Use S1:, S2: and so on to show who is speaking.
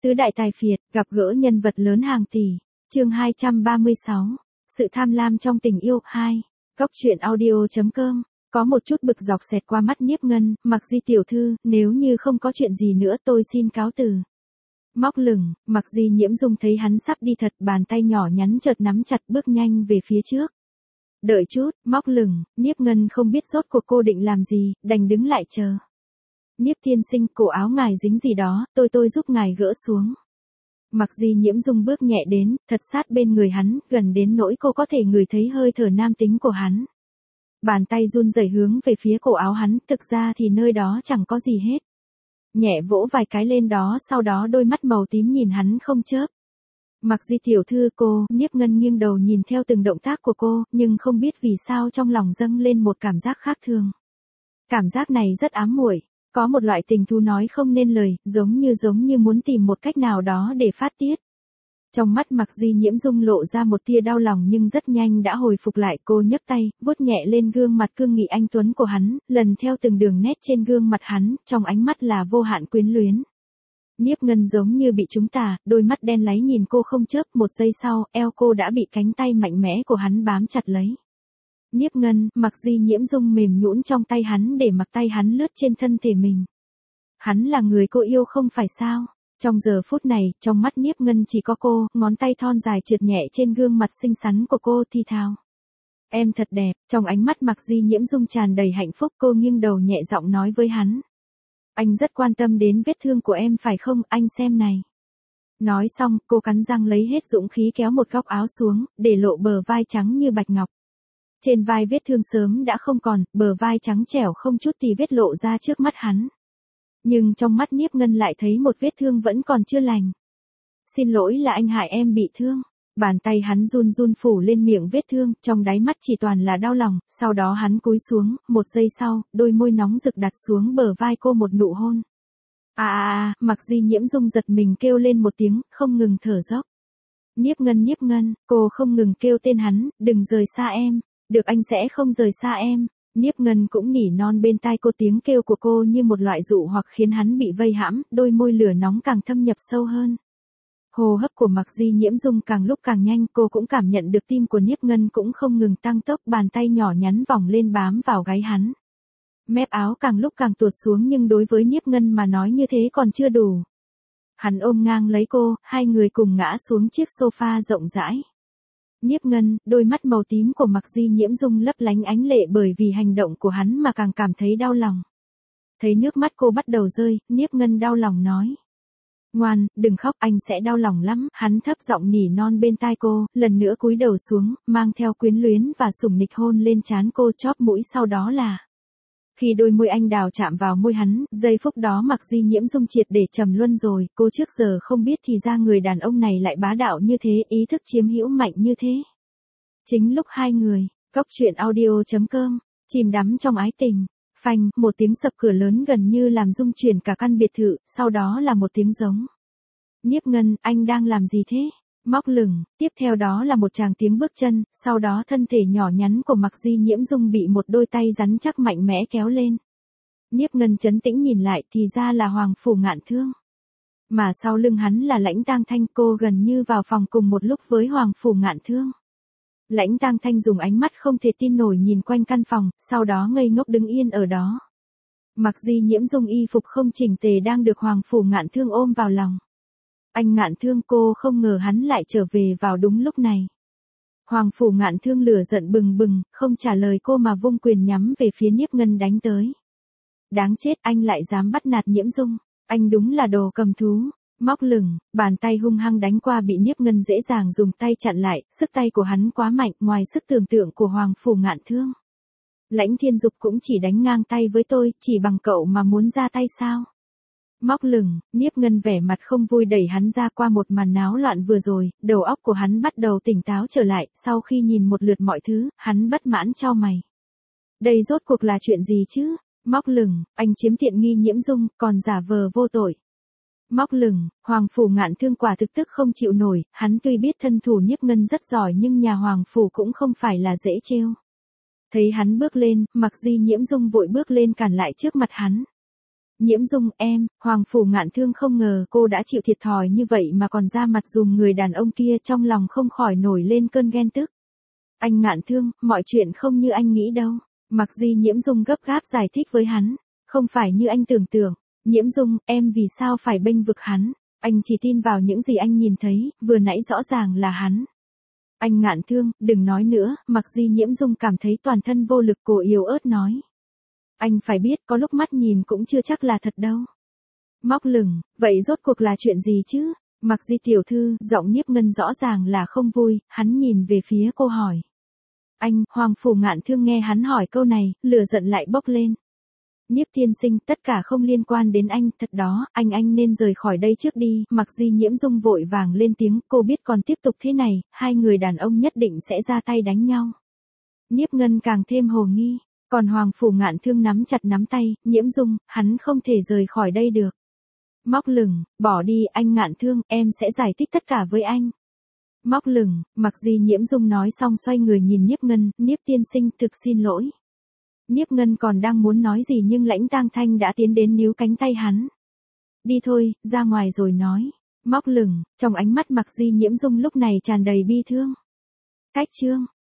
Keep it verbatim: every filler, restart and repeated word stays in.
S1: Tứ đại tài phiệt, gặp gỡ nhân vật lớn hàng tỷ. Chương hai trăm ba mươi sáu. Sự tham lam trong tình yêu hai. Góc truyện audio chấm com. Có một chút bực dọc xẹt qua mắt Niếp Ngân, Mặc Di tiểu thư, nếu như không có chuyện gì nữa tôi xin cáo từ. Móc lửng, Mặc Di Nhiễm Dung thấy hắn sắp đi thật, bàn tay nhỏ nhắn chợt nắm chặt bước nhanh về phía trước. Đợi chút, móc lửng, Niếp Ngân không biết rốt cuộc cô định làm gì, đành đứng lại chờ. Niếp tiên sinh, cổ áo ngài dính gì đó, tôi tôi giúp ngài gỡ xuống. Mặc Di Nhiễm Dung bước nhẹ đến, thật sát bên người hắn, gần đến nỗi cô có thể ngửi thấy hơi thở nam tính của hắn. Bàn tay run rẩy hướng về phía cổ áo hắn, thực ra thì nơi đó chẳng có gì hết. Nhẹ vỗ vài cái lên đó, sau đó đôi mắt màu tím nhìn hắn không chớp. Mặc Di tiểu thư, cô, Niếp Ngân nghiêng đầu nhìn theo từng động tác của cô, nhưng không biết vì sao trong lòng dâng lên một cảm giác khác thường. Cảm giác này rất ám muội. Có một loại tình thú nói không nên lời, giống như giống như muốn tìm một cách nào đó để phát tiết. Trong mắt Mặc Di Nhiễm Dung lộ ra một tia đau lòng nhưng rất nhanh đã hồi phục lại, cô nhấc tay, vuốt nhẹ lên gương mặt cương nghị anh tuấn của hắn, lần theo từng đường nét trên gương mặt hắn, trong ánh mắt là vô hạn quyến luyến. Niếp Ngân giống như bị trúng tà, đôi mắt đen láy nhìn cô không chớp, một giây sau, eo cô đã bị cánh tay mạnh mẽ của hắn bám chặt lấy. Niếp Ngân, Mặc Di Nhiễm Dung mềm nhũn trong tay hắn để mặc tay hắn lướt trên thân thể mình. Hắn là người cô yêu không phải sao? Trong giờ phút này, trong mắt Niếp Ngân chỉ có cô, ngón tay thon dài trượt nhẹ trên gương mặt xinh xắn của cô thi thào. Em thật đẹp, trong ánh mắt Mặc Di Nhiễm Dung tràn đầy hạnh phúc, cô nghiêng đầu nhẹ giọng nói với hắn. Anh rất quan tâm đến vết thương của em phải không, anh xem này. Nói xong, cô cắn răng lấy hết dũng khí kéo một góc áo xuống, để lộ bờ vai trắng như bạch ngọc. Trên vai vết thương sớm đã không còn, bờ vai trắng trẻo không chút tì vết lộ ra trước mắt hắn. Nhưng trong mắt Niếp Ngân lại thấy một vết thương vẫn còn chưa lành. Xin lỗi là anh hại em bị thương. Bàn tay hắn run run phủ lên miệng vết thương, trong đáy mắt chỉ toàn là đau lòng, sau đó hắn cúi xuống, một giây sau, đôi môi nóng rực đặt xuống bờ vai cô một nụ hôn. À à à, Mặc Di Nhiễm Dung giật mình kêu lên một tiếng, không ngừng thở dốc. Niếp Ngân Niếp Ngân, cô không ngừng kêu tên hắn, đừng rời xa em. Được, anh sẽ không rời xa em. Niếp Ngân cũng nỉ non bên tai cô, tiếng kêu của cô như một loại dụ hoặc khiến hắn bị vây hãm, đôi môi lửa nóng càng thâm nhập sâu hơn. Hô hấp của Mặc Di Nhiễm Dung càng lúc càng nhanh, cô cũng cảm nhận được tim của Niếp Ngân cũng không ngừng tăng tốc, bàn tay nhỏ nhắn vòng lên bám vào gáy hắn. Mép áo càng lúc càng tuột xuống nhưng đối với Niếp Ngân mà nói như thế còn chưa đủ. Hắn ôm ngang lấy cô, hai người cùng ngã xuống chiếc sofa rộng rãi. Niếp Ngân, đôi mắt màu tím của Mặc Di Nhiễm Dung lấp lánh ánh lệ bởi vì hành động của hắn mà càng cảm thấy đau lòng. Thấy nước mắt cô bắt đầu rơi, Niếp Ngân đau lòng nói. Ngoan, đừng khóc, anh sẽ đau lòng lắm. Hắn thấp giọng nỉ non bên tai cô, lần nữa cúi đầu xuống, mang theo quyến luyến và sủng nịch hôn lên trán cô, chóp mũi, sau đó là. Khi đôi môi anh đào chạm vào môi hắn, giây phút đó Mặc Di Nhiễm Dung triệt để trầm luân rồi, cô trước giờ không biết thì ra người đàn ông này lại bá đạo như thế, ý thức chiếm hữu mạnh như thế. Chính lúc hai người, góc truyện audio chấm com, chìm đắm trong ái tình, phanh, một tiếng sập cửa lớn gần như làm rung chuyển cả căn biệt thự, sau đó là một tiếng giống. Niếp Ngân, anh đang làm gì thế? Móc lửng, tiếp theo đó là một tràng tiếng bước chân, sau đó thân thể nhỏ nhắn của Mặc Di Nhiễm Dung bị một đôi tay rắn chắc mạnh mẽ kéo lên. Niếp Ngân trấn tĩnh nhìn lại thì ra là Hoàng Phủ Ngạn Thương. Mà sau lưng hắn là Lãnh Tang Thanh, cô gần như vào phòng cùng một lúc với Hoàng Phủ Ngạn Thương. Lãnh Tang Thanh dùng ánh mắt không thể tin nổi nhìn quanh căn phòng, sau đó ngây ngốc đứng yên ở đó. Mặc Di Nhiễm Dung y phục không chỉnh tề đang được Hoàng Phủ Ngạn Thương ôm vào lòng. Anh Ngạn Thương, cô không ngờ hắn lại trở về vào đúng lúc này. Hoàng Phủ Ngạn Thương lửa giận bừng bừng, không trả lời cô mà vung quyền nhắm về phía Niếp Ngân đánh tới. Đáng chết, anh lại dám bắt nạt Nhiễm Dung, anh đúng là đồ cầm thú. Móc lửng, bàn tay hung hăng đánh qua bị Niếp Ngân dễ dàng dùng tay chặn lại, sức tay của hắn quá mạnh, ngoài sức tưởng tượng của Hoàng Phủ Ngạn Thương. Lãnh Thiên Dục cũng chỉ đánh ngang tay với tôi, chỉ bằng cậu mà muốn ra tay sao? Móc lửng, Niếp Ngân vẻ mặt không vui đẩy hắn ra. Qua một màn náo loạn vừa rồi, đầu óc của hắn bắt đầu tỉnh táo trở lại, sau khi nhìn một lượt mọi thứ, hắn bất mãn chau mày. Đây rốt cuộc là chuyện gì chứ? Móc lửng, anh chiếm tiện nghi Nhiễm Dung, còn giả vờ vô tội. Móc lửng, Hoàng Phủ Ngạn Thương quả thực tức không chịu nổi, hắn tuy biết thân thủ Niếp Ngân rất giỏi nhưng nhà Hoàng Phủ cũng không phải là dễ trêu. Thấy hắn bước lên, Mặc Di Nhiễm Dung vội bước lên cản lại trước mặt hắn. Nhiễm Dung em, Hoàng Phủ Ngạn Thương không ngờ cô đã chịu thiệt thòi như vậy mà còn ra mặt dùm người đàn ông kia, trong lòng không khỏi nổi lên cơn ghen tức. Anh Ngạn Thương, mọi chuyện không như anh nghĩ đâu. Mặc Di Nhiễm Dung gấp gáp giải thích với hắn. Không phải như anh tưởng tượng. Nhiễm Dung, em vì sao phải bênh vực hắn? Anh chỉ tin vào những gì anh nhìn thấy, vừa nãy rõ ràng là hắn. Anh Ngạn Thương, đừng nói nữa. Mặc Di Nhiễm Dung cảm thấy toàn thân vô lực, cô yếu ớt nói. Anh phải biết có lúc mắt nhìn cũng chưa chắc là thật đâu. Móc lửng, vậy rốt cuộc là chuyện gì chứ? Mặc Di tiểu thư, giọng Niếp Ngân rõ ràng là không vui, hắn nhìn về phía cô hỏi. Anh, Hoàng Phủ Ngạn Thương nghe hắn hỏi câu này, lửa giận lại bốc lên. Niếp tiên sinh, tất cả không liên quan đến anh, thật đó, anh anh nên rời khỏi đây trước đi. Mặc Di Nhiễm Dung vội vàng lên tiếng, cô biết còn tiếp tục thế này, hai người đàn ông nhất định sẽ ra tay đánh nhau. Niếp Ngân càng thêm hồ nghi, còn Hoàng Phủ Ngạn Thương nắm chặt nắm tay, Nhiễm Dung, hắn không thể rời khỏi đây được. Móc lửng, bỏ đi anh Ngạn Thương, em sẽ giải thích tất cả với anh. Móc lửng, Mặc Di Nhiễm Dung nói xong xoay người nhìn Niếp Ngân, Niếp tiên sinh thực xin lỗi. Niếp Ngân còn đang muốn nói gì nhưng Lãnh Tang Thanh đã tiến đến níu cánh tay hắn. Đi thôi, ra ngoài rồi nói. Móc lửng, trong ánh mắt Mặc Di Nhiễm Dung lúc này tràn đầy bi thương. Cách chương